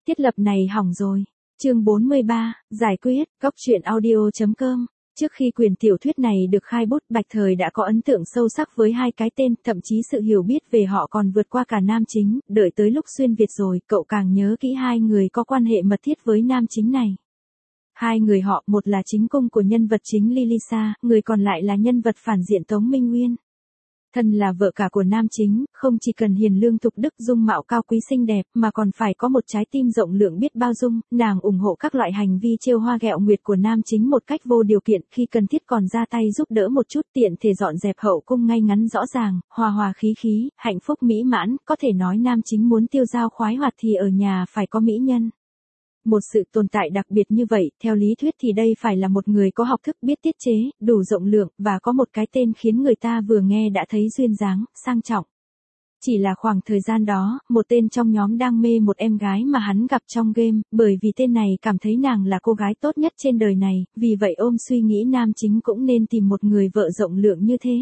Thiết lập này hỏng rồi. Chương 43, giải quyết, góc truyện audio.com. Trước khi quyển tiểu thuyết này được khai bút, Bạch Thời đã có ấn tượng sâu sắc với hai cái tên, thậm chí sự hiểu biết về họ còn vượt qua cả nam chính, đợi tới lúc xuyên Việt rồi, cậu càng nhớ kỹ hai người có quan hệ mật thiết với nam chính này. Hai người họ, một là chính cung của nhân vật chính Lilisa, người còn lại là nhân vật phản diện Tống Minh Nguyên. Thân là vợ cả của nam chính, không chỉ cần hiền lương thục đức dung mạo cao quý xinh đẹp, mà còn phải có một trái tim rộng lượng biết bao dung, nàng ủng hộ các loại hành vi trêu hoa ghẹo nguyệt của nam chính một cách vô điều kiện, khi cần thiết còn ra tay giúp đỡ một chút, tiện thể dọn dẹp hậu cung ngay ngắn rõ ràng, hòa hòa khí khí, hạnh phúc mỹ mãn, có thể nói nam chính muốn tiêu dao khoái hoạt thì ở nhà phải có mỹ nhân. Một sự tồn tại đặc biệt như vậy, theo lý thuyết thì đây phải là một người có học thức biết tiết chế, đủ rộng lượng, và có một cái tên khiến người ta vừa nghe đã thấy duyên dáng, sang trọng. Chỉ là khoảng thời gian đó, một tên trong nhóm đang mê một em gái mà hắn gặp trong game, bởi vì tên này cảm thấy nàng là cô gái tốt nhất trên đời này, vì vậy ôm suy nghĩ nam chính cũng nên tìm một người vợ rộng lượng như thế.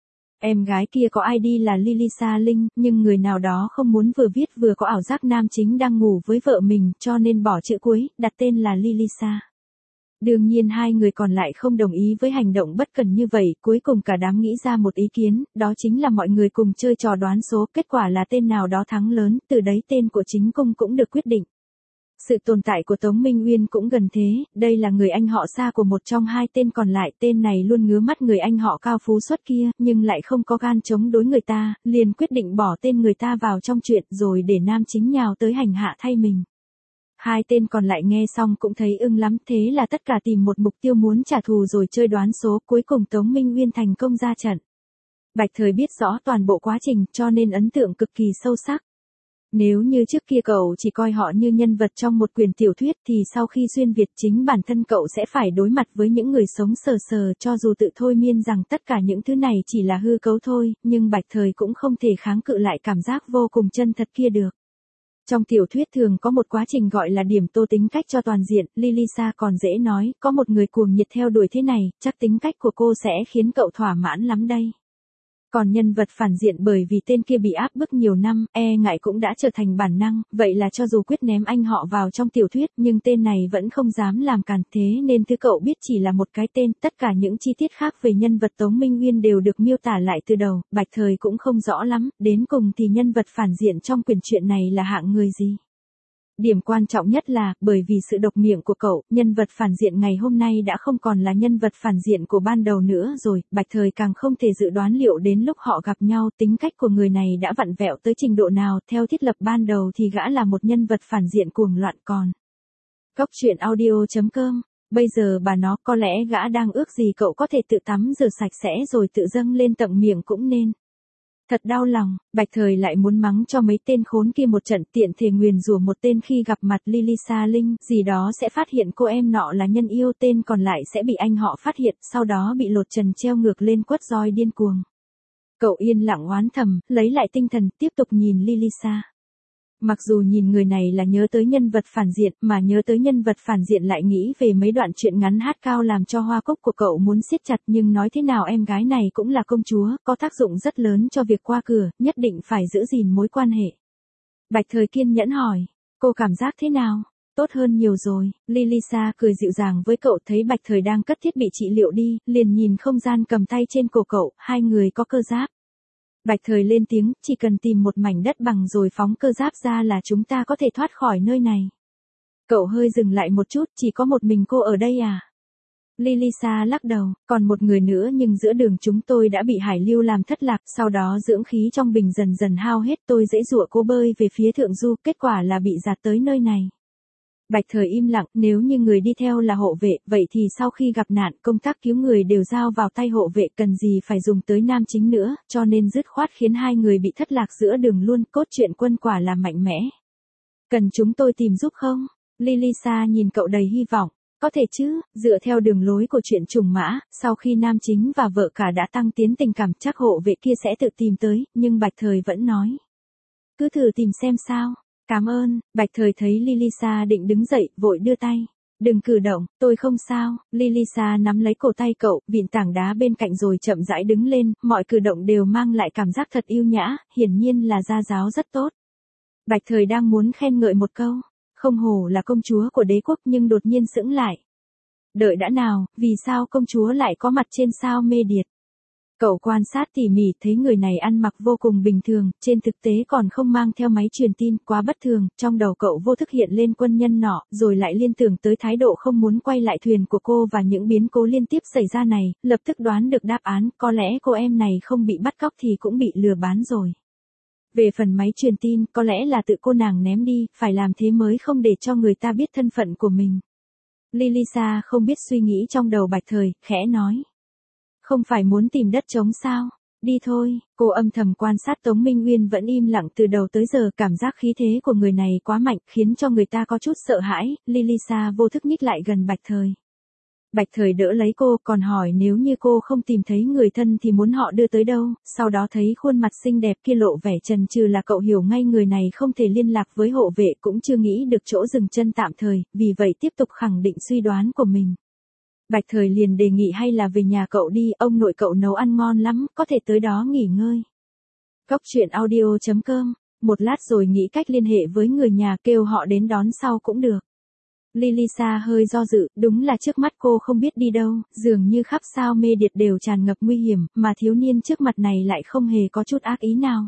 Em gái kia có ID là Lilisa Linh, nhưng người nào đó không muốn vừa viết vừa có ảo giác nam chính đang ngủ với vợ mình, cho nên bỏ chữ cuối, đặt tên là Lilisa. Đương nhiên hai người còn lại không đồng ý với hành động bất cần như vậy, cuối cùng cả đám nghĩ ra một ý kiến, đó chính là mọi người cùng chơi trò đoán số, kết quả là tên nào đó thắng lớn, từ đấy tên của chính cung cũng được quyết định. Sự tồn tại của Tống Minh Nguyên cũng gần thế, đây là người anh họ xa của một trong hai tên còn lại, tên này luôn ngứa mắt người anh họ cao phú xuất kia, nhưng lại không có gan chống đối người ta, liền quyết định bỏ tên người ta vào trong chuyện rồi để nam chính nhào tới hành hạ thay mình. Hai tên còn lại nghe xong cũng thấy ưng lắm, thế là tất cả tìm một mục tiêu muốn trả thù rồi chơi đoán số, cuối cùng Tống Minh Nguyên thành công ra trận. Bạch Thời biết rõ toàn bộ quá trình cho nên ấn tượng cực kỳ sâu sắc. Nếu như trước kia cậu chỉ coi họ như nhân vật trong một quyển tiểu thuyết thì sau khi xuyên Việt chính bản thân cậu sẽ phải đối mặt với những người sống sờ sờ, cho dù tự thôi miên rằng tất cả những thứ này chỉ là hư cấu thôi, nhưng Bạch Thời cũng không thể kháng cự lại cảm giác vô cùng chân thật kia được. Trong tiểu thuyết thường có một quá trình gọi là điểm tô tính cách cho toàn diện, Lilisa còn dễ nói, có một người cuồng nhiệt theo đuổi thế này, chắc tính cách của cô sẽ khiến cậu thỏa mãn lắm đây. Còn nhân vật phản diện bởi vì tên kia bị áp bức nhiều năm, e ngại cũng đã trở thành bản năng, vậy là cho dù quyết ném anh họ vào trong tiểu thuyết nhưng tên này vẫn không dám làm càn, thế nên thứ cậu biết chỉ là một cái tên, tất cả những chi tiết khác về nhân vật Tống Minh Nguyên đều được miêu tả lại từ đầu, Bạch Thời cũng không rõ lắm, đến cùng thì nhân vật phản diện trong quyển truyện này là hạng người gì. Điểm quan trọng nhất là, bởi vì sự độc miệng của cậu, nhân vật phản diện ngày hôm nay đã không còn là nhân vật phản diện của ban đầu nữa rồi, Bạch Thời càng không thể dự đoán liệu đến lúc họ gặp nhau tính cách của người này đã vặn vẹo tới trình độ nào, theo thiết lập ban đầu thì gã là một nhân vật phản diện cuồng loạn còn. Góc truyện audio.com, bây giờ bà nó có lẽ gã đang ước gì cậu có thể tự tắm rửa sạch sẽ rồi tự dâng lên tận miệng cũng nên. Thật đau lòng, Bạch Thời lại muốn mắng cho mấy tên khốn kia một trận, tiện thể nguyền rủa một tên khi gặp mặt Lilisa Linh, gì đó sẽ phát hiện cô em nọ là nhân yêu, tên còn lại sẽ bị anh họ phát hiện, sau đó bị lột trần treo ngược lên quất roi điên cuồng. Cậu yên lặng oán thầm, lấy lại tinh thần, tiếp tục nhìn Lilisa. Mặc dù nhìn người này là nhớ tới nhân vật phản diện, mà nhớ tới nhân vật phản diện lại nghĩ về mấy đoạn truyện ngắn hát cao làm cho hoa cúc của cậu muốn siết chặt, nhưng nói thế nào em gái này cũng là công chúa, có tác dụng rất lớn cho việc qua cửa, nhất định phải giữ gìn mối quan hệ. Bạch Thời kiên nhẫn hỏi, cô cảm giác thế nào? Tốt hơn nhiều rồi, Lilisa cười dịu dàng với cậu, thấy Bạch Thời đang cất thiết bị trị liệu đi, liền nhìn không gian cầm tay trên cổ cậu, hai người có cơ giáp. Bạch Thời lên tiếng, chỉ cần tìm một mảnh đất bằng rồi phóng cơ giáp ra là chúng ta có thể thoát khỏi nơi này. Cậu hơi dừng lại một chút, chỉ có một mình cô ở đây à? Lilisa lắc đầu, còn một người nữa nhưng giữa đường chúng tôi đã bị hải lưu làm thất lạc, sau đó dưỡng khí trong bình dần dần hao hết, tôi giãy giụa cô bơi về phía thượng du, kết quả là bị dạt tới nơi này. Bạch Thời im lặng, nếu như người đi theo là hộ vệ, vậy thì sau khi gặp nạn, công tác cứu người đều giao vào tay hộ vệ, cần gì phải dùng tới nam chính nữa, cho nên dứt khoát khiến hai người bị thất lạc giữa đường luôn, cốt truyện quân quả là mạnh mẽ. Cần chúng tôi tìm giúp không? Lilisa nhìn cậu đầy hy vọng. Có thể chứ, dựa theo đường lối của truyện trùng mã, sau khi nam chính và vợ cả đã tăng tiến tình cảm chắc hộ vệ kia sẽ tự tìm tới, nhưng Bạch Thời vẫn nói. Cứ thử tìm xem sao. Cảm ơn, Bạch Thời thấy Lilisa định đứng dậy, vội đưa tay. Đừng cử động, tôi không sao. Lilisa nắm lấy cổ tay cậu, vịn tảng đá bên cạnh rồi chậm rãi đứng lên, mọi cử động đều mang lại cảm giác thật yêu nhã, hiển nhiên là gia giáo rất tốt. Bạch Thời đang muốn khen ngợi một câu. Không hổ là công chúa của đế quốc nhưng đột nhiên sững lại. Đợi đã nào, vì sao công chúa lại có mặt trên sao mê điệt? Cậu quan sát tỉ mỉ thấy người này ăn mặc vô cùng bình thường, trên thực tế còn không mang theo máy truyền tin, quá bất thường, trong đầu cậu vô thức hiện lên quân nhân nọ, rồi lại liên tưởng tới thái độ không muốn quay lại thuyền của cô và những biến cố liên tiếp xảy ra này, lập tức đoán được đáp án, có lẽ cô em này không bị bắt cóc thì cũng bị lừa bán rồi. Về phần máy truyền tin, có lẽ là tự cô nàng ném đi, phải làm thế mới không để cho người ta biết thân phận của mình. Lilisa không biết suy nghĩ trong đầu Bạch Thời, khẽ nói. Không phải muốn tìm đất trống sao? Đi thôi, cô âm thầm quan sát Tống Minh Nguyên vẫn im lặng từ đầu tới giờ, cảm giác khí thế của người này quá mạnh, khiến cho người ta có chút sợ hãi, Lilisa vô thức nhích lại gần Bạch Thời. Bạch Thời đỡ lấy cô, còn hỏi nếu như cô không tìm thấy người thân thì muốn họ đưa tới đâu, sau đó thấy khuôn mặt xinh đẹp kia lộ vẻ chần chừ là cậu hiểu ngay người này không thể liên lạc với hộ vệ, cũng chưa nghĩ được chỗ dừng chân tạm thời, vì vậy tiếp tục khẳng định suy đoán của mình. Bạch Thời liền đề nghị hay là về nhà cậu đi, ông nội cậu nấu ăn ngon lắm, có thể tới đó nghỉ ngơi. Cóc truyện audio.com, một lát rồi nghĩ cách liên hệ với người nhà kêu họ đến đón sau cũng được. Lilisa hơi do dự, đúng là trước mắt cô không biết đi đâu, dường như khắp sao mê điệt đều tràn ngập nguy hiểm, mà thiếu niên trước mặt này lại không hề có chút ác ý nào.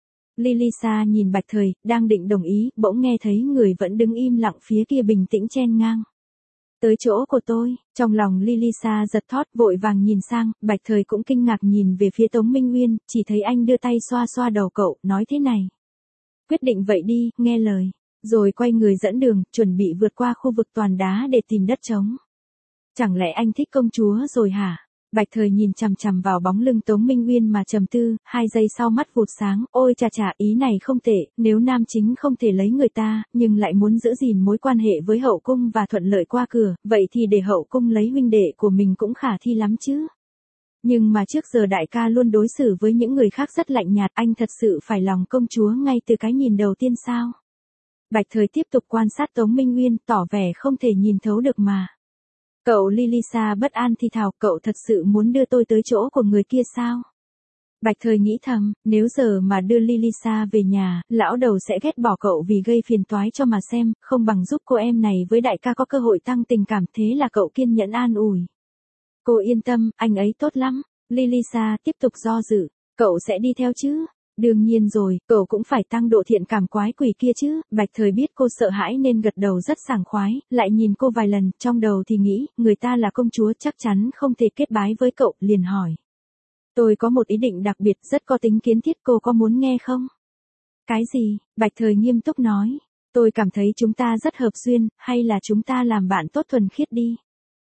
Lilisa nhìn Bạch Thời, đang định đồng ý, bỗng nghe thấy người vẫn đứng im lặng phía kia bình tĩnh chen ngang. Tới chỗ của tôi, trong lòng Lilisa giật thót, vội vàng nhìn sang, Bạch Thời cũng kinh ngạc nhìn về phía Tống Minh Nguyên, chỉ thấy anh đưa tay xoa xoa đầu cậu, nói thế này. Quyết định vậy đi, nghe lời. Rồi quay người dẫn đường, chuẩn bị vượt qua khu vực toàn đá để tìm đất trống. Chẳng lẽ anh thích công chúa rồi hả? Bạch Thời nhìn chằm chằm vào bóng lưng Tống Minh Nguyên mà trầm tư, 2 giây sau mắt vụt sáng, ôi chà chà, ý này không tệ, nếu nam chính không thể lấy người ta, nhưng lại muốn giữ gìn mối quan hệ với hậu cung và thuận lợi qua cửa, vậy thì để hậu cung lấy huynh đệ của mình cũng khả thi lắm chứ. Nhưng mà trước giờ đại ca luôn đối xử với những người khác rất lạnh nhạt, anh thật sự phải lòng công chúa ngay từ cái nhìn đầu tiên sao? Bạch Thời tiếp tục quan sát Tống Minh Nguyên, tỏ vẻ không thể nhìn thấu được mà. Cậu Lilisa bất an thì thào, cậu thật sự muốn đưa tôi tới chỗ của người kia sao? Bạch Thời nghĩ thầm, nếu giờ mà đưa Lilisa về nhà, lão đầu sẽ ghét bỏ cậu vì gây phiền toái cho mà xem, không bằng giúp cô em này với đại ca có cơ hội tăng tình cảm, thế là cậu kiên nhẫn an ủi. Cô yên tâm, anh ấy tốt lắm. Lilisa tiếp tục do dự, cậu sẽ đi theo chứ? Đương nhiên rồi, cậu cũng phải tăng độ thiện cảm quái quỷ kia chứ. Bạch Thời biết cô sợ hãi nên gật đầu rất sảng khoái, lại nhìn cô vài lần, trong đầu thì nghĩ, người ta là công chúa chắc chắn không thể kết bái với cậu, liền hỏi. Tôi có một ý định đặc biệt rất có tính kiến thiết, cô có muốn nghe không? Cái gì? Bạch Thời nghiêm túc nói. Tôi cảm thấy chúng ta rất hợp duyên, hay là chúng ta làm bạn tốt thuần khiết đi.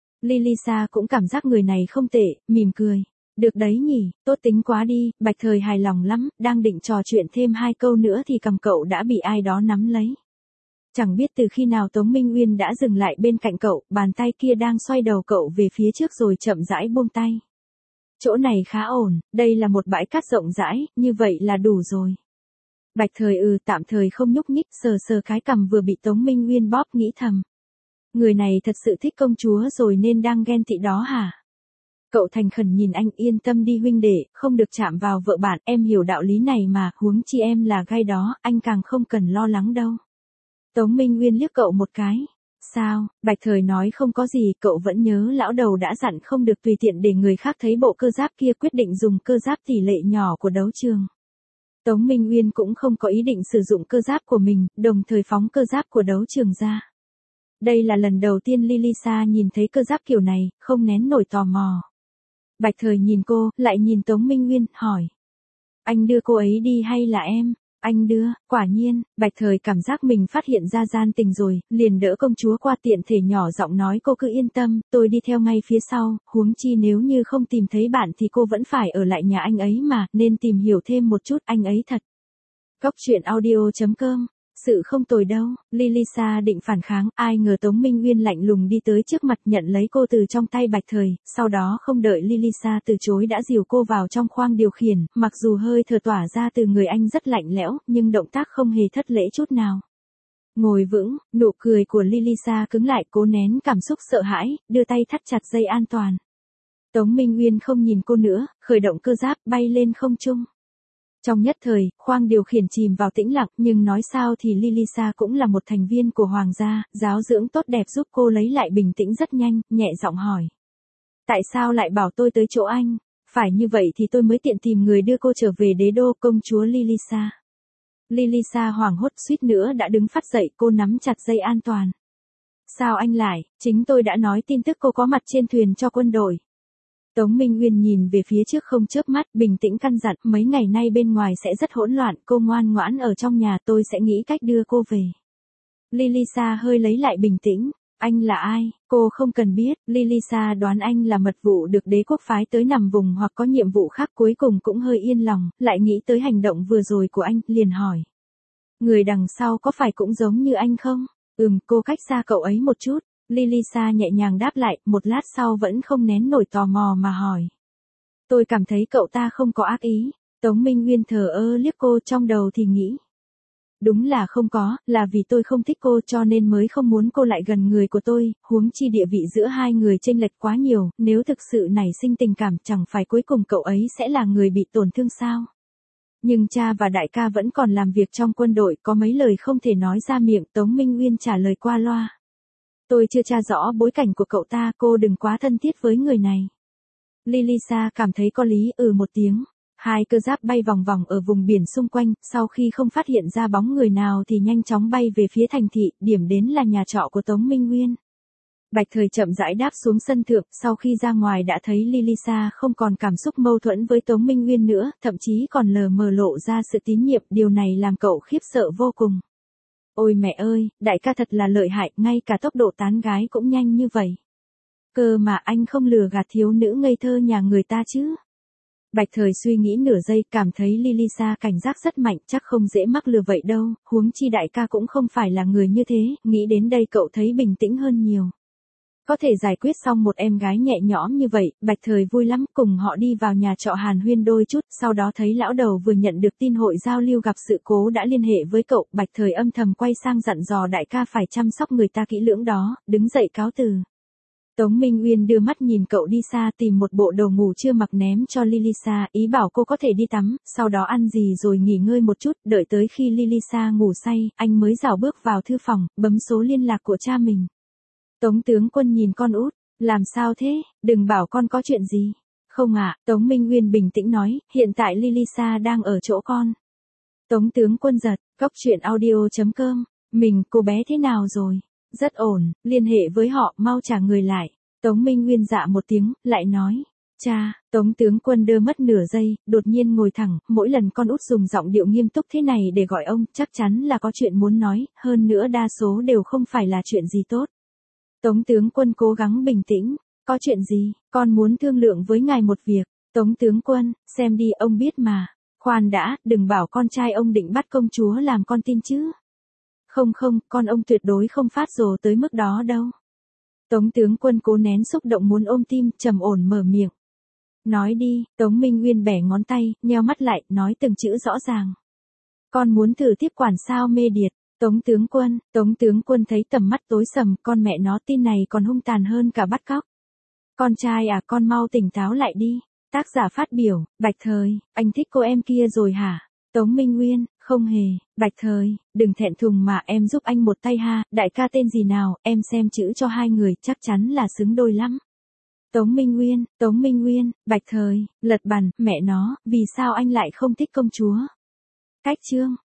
Lilisa cũng cảm giác người này không tệ, mỉm cười. Được đấy nhỉ, tốt tính quá đi, Bạch Thời hài lòng lắm, đang định trò chuyện thêm 2 câu nữa thì cầm cậu đã bị ai đó nắm lấy. Chẳng biết từ khi nào Tống Minh Nguyên đã dừng lại bên cạnh cậu, bàn tay kia đang xoay đầu cậu về phía trước rồi chậm rãi buông tay. Chỗ này khá ổn, đây là một bãi cát rộng rãi, như vậy là đủ rồi. Bạch Thời tạm thời không nhúc nhích, sờ sờ cái cằm vừa bị Tống Minh Nguyên bóp, nghĩ thầm. Người này thật sự thích công chúa rồi nên đang ghen tị đó hả? Cậu thành khẩn nhìn anh, yên tâm đi huynh đệ, không được chạm vào vợ bạn, em hiểu đạo lý này mà, huống chi em là gai đó, anh càng không cần lo lắng đâu. Tống Minh Nguyên liếc cậu một cái. Sao? Bạch Thời nói không có gì, cậu vẫn nhớ lão đầu đã dặn không được tùy tiện để người khác thấy bộ cơ giáp kia, quyết định dùng cơ giáp tỷ lệ nhỏ của đấu trường. Tống Minh Nguyên cũng không có ý định sử dụng cơ giáp của mình, đồng thời phóng cơ giáp của đấu trường ra. Đây là lần đầu tiên Lilisa nhìn thấy cơ giáp kiểu này, không nén nổi tò mò. Bạch Thời nhìn cô, lại nhìn Tống Minh Nguyên, hỏi. Anh đưa cô ấy đi hay là em? Anh đưa, quả nhiên, Bạch Thời cảm giác mình phát hiện ra gian tình rồi, liền đỡ công chúa qua, tiện thể nhỏ giọng nói, cô cứ yên tâm, tôi đi theo ngay phía sau, huống chi nếu như không tìm thấy bạn thì cô vẫn phải ở lại nhà anh ấy mà, nên tìm hiểu thêm một chút, anh ấy thật. Cóc truyện audio.com. Sự không tồi đâu. Lilisa định phản kháng, ai ngờ Tống Minh Nguyên lạnh lùng đi tới trước mặt, nhận lấy cô từ trong tay Bạch Thời, sau đó không đợi Lilisa từ chối đã dìu cô vào trong khoang điều khiển, mặc dù hơi thở tỏa ra từ người anh rất lạnh lẽo, nhưng động tác không hề thất lễ chút nào. Ngồi vững, nụ cười của Lilisa cứng lại, cố nén cảm xúc sợ hãi, đưa tay thắt chặt dây an toàn. Tống Minh Nguyên không nhìn cô nữa, khởi động cơ giáp, bay lên không trung. Trong nhất thời, khoang điều khiển chìm vào tĩnh lặng, nhưng nói sao thì Lilisa cũng là một thành viên của hoàng gia, giáo dưỡng tốt đẹp giúp cô lấy lại bình tĩnh rất nhanh, nhẹ giọng hỏi. Tại sao lại bảo tôi tới chỗ anh? Phải như vậy thì tôi mới tiện tìm người đưa cô trở về đế đô, công chúa Lilisa. Lilisa hoảng hốt suýt nữa đã đứng phắt dậy, cô nắm chặt dây an toàn. Sao anh lại, chính tôi đã nói tin tức cô có mặt trên thuyền cho quân đội. Tống Minh Nguyên nhìn về phía trước không chớp mắt, bình tĩnh căn dặn, mấy ngày nay bên ngoài sẽ rất hỗn loạn, cô ngoan ngoãn ở trong nhà, tôi sẽ nghĩ cách đưa cô về. Lilisa hơi lấy lại bình tĩnh. Anh là ai? Cô không cần biết. Lilisa đoán anh là mật vụ được đế quốc phái tới nằm vùng hoặc có nhiệm vụ khác, cuối cùng cũng hơi yên lòng, lại nghĩ tới hành động vừa rồi của anh, liền hỏi. Người đằng sau có phải cũng giống như anh không? Cô cách xa cậu ấy một chút. Lilisa nhẹ nhàng đáp lại, một lát sau vẫn không nén nổi tò mò mà hỏi. Tôi cảm thấy cậu ta không có ác ý. Tống Minh Nguyên thờ ơ liếc cô, trong đầu thì nghĩ. Đúng là không có, là vì tôi không thích cô cho nên mới không muốn cô lại gần người của tôi, huống chi địa vị giữa hai người chênh lệch quá nhiều, nếu thực sự nảy sinh tình cảm chẳng phải cuối cùng cậu ấy sẽ là người bị tổn thương sao? Nhưng cha và đại ca vẫn còn làm việc trong quân đội, có mấy lời không thể nói ra miệng, Tống Minh Nguyên trả lời qua loa. Tôi chưa tra rõ bối cảnh của cậu ta, cô đừng quá thân thiết với người này. Lilisa cảm thấy có lý, một tiếng. Hai cơ giáp bay vòng vòng ở vùng biển xung quanh, sau khi không phát hiện ra bóng người nào thì nhanh chóng bay về phía thành thị, điểm đến là nhà trọ của Tống Minh Nguyên. Bạch Thời chậm rãi đáp xuống sân thượng, sau khi ra ngoài đã thấy Lilisa không còn cảm xúc mâu thuẫn với Tống Minh Nguyên nữa, thậm chí còn lờ mờ lộ ra sự tín nhiệm, điều này làm cậu khiếp sợ vô cùng. Ôi mẹ ơi, đại ca thật là lợi hại, ngay cả tốc độ tán gái cũng nhanh như vậy. Cơ mà anh không lừa gạt thiếu nữ ngây thơ nhà người ta chứ? Bạch Thời suy nghĩ nửa giây, cảm thấy Lilisa cảnh giác rất mạnh, chắc không dễ mắc lừa vậy đâu, huống chi đại ca cũng không phải là người như thế, nghĩ đến đây cậu thấy bình tĩnh hơn nhiều. Có thể giải quyết xong một em gái nhẹ nhõm như vậy, Bạch Thời vui lắm, cùng họ đi vào nhà trọ hàn huyên đôi chút, sau đó thấy lão đầu vừa nhận được tin hội giao lưu gặp sự cố đã liên hệ với cậu, Bạch Thời âm thầm quay sang dặn dò đại ca phải chăm sóc người ta kỹ lưỡng đó, đứng dậy cáo từ. Tống Minh Uyên đưa mắt nhìn cậu đi xa, tìm một bộ đồ ngủ chưa mặc ném cho Lilisa, ý bảo cô có thể đi tắm, sau đó ăn gì rồi nghỉ ngơi một chút, đợi tới khi Lilisa ngủ say, anh mới rảo bước vào thư phòng, bấm số liên lạc của cha mình. Tống tướng quân nhìn con út, làm sao thế, đừng bảo con có chuyện gì. Không ạ, Tống Minh Uyên bình tĩnh nói, hiện tại Lilisa đang ở chỗ con. Tống tướng quân giật, cốc.audio.com, cô bé thế nào rồi? Rất ổn, liên hệ với họ, mau trả người lại. Tống Minh Nguyên dạ một tiếng, lại nói. Cha, Tống tướng quân đơ mất nửa giây, đột nhiên ngồi thẳng, mỗi lần con út dùng giọng điệu nghiêm túc thế này để gọi ông, chắc chắn là có chuyện muốn nói, hơn nữa đa số đều không phải là chuyện gì tốt. Tống tướng quân cố gắng bình tĩnh, có chuyện gì, con muốn thương lượng với ngài một việc. Tống tướng quân, xem đi, ông biết mà. Khoan đã, đừng bảo con trai ông định bắt công chúa làm con tin chứ. Không, con ông tuyệt đối không phát rồ tới mức đó đâu. Tống tướng quân cố nén xúc động muốn ôm tim, trầm ổn mở miệng. Nói đi, Tống Minh Nguyên bẻ ngón tay, nheo mắt lại, nói từng chữ rõ ràng. Con muốn thử tiếp quản sao mê điệt. Tống tướng quân thấy tầm mắt tối sầm, con mẹ nó tin này còn hung tàn hơn cả bắt cóc. Con trai à, con mau tỉnh táo lại đi. Tác giả phát biểu, Bạch Thời, anh thích cô em kia rồi hả? Tống Minh Nguyên, không hề, Bạch Thời, đừng thẹn thùng mà em giúp anh một tay ha, đại ca tên gì nào, em xem chữ cho hai người, chắc chắn là xứng đôi lắm. Tống Minh Nguyên, Bạch Thời, lật bàn, mẹ nó, vì sao anh lại không thích công chúa? Cách chương.